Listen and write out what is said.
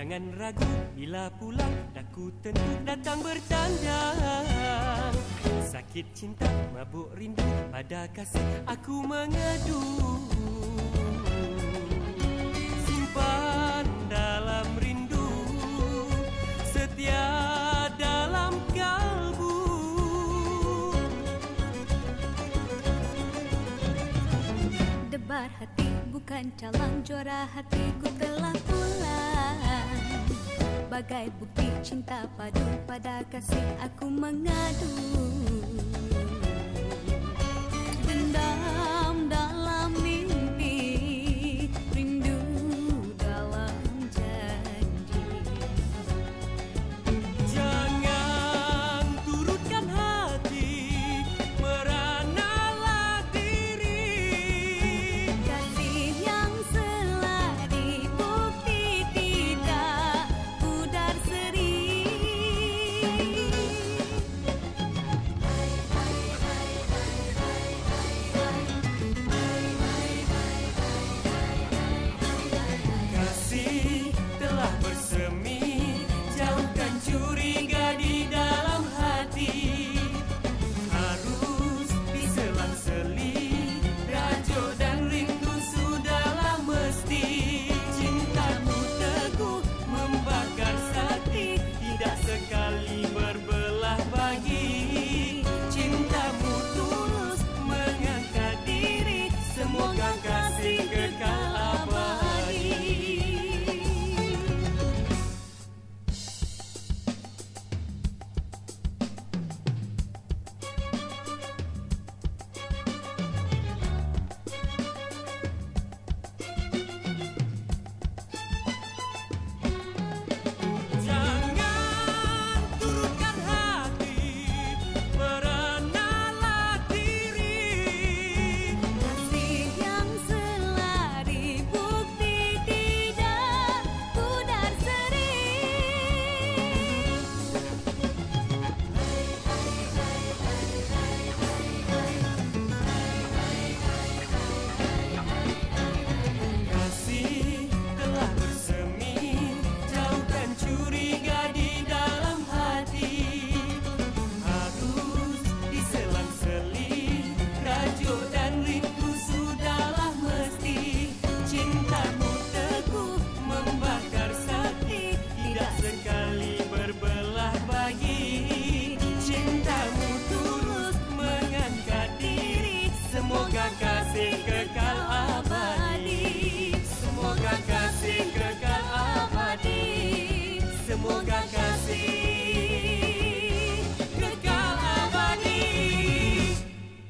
Jangan ragu bila pulang, daku tentu datang bertandang. Sakit cinta, mabuk rindu, pada kasih aku mengadu. Simpan dalam rindu, setia dalam kalbu. Debar hati bukan calang, juara hatiku telah pulang. Bagai bukti cinta padu, pada kasih aku mengadu.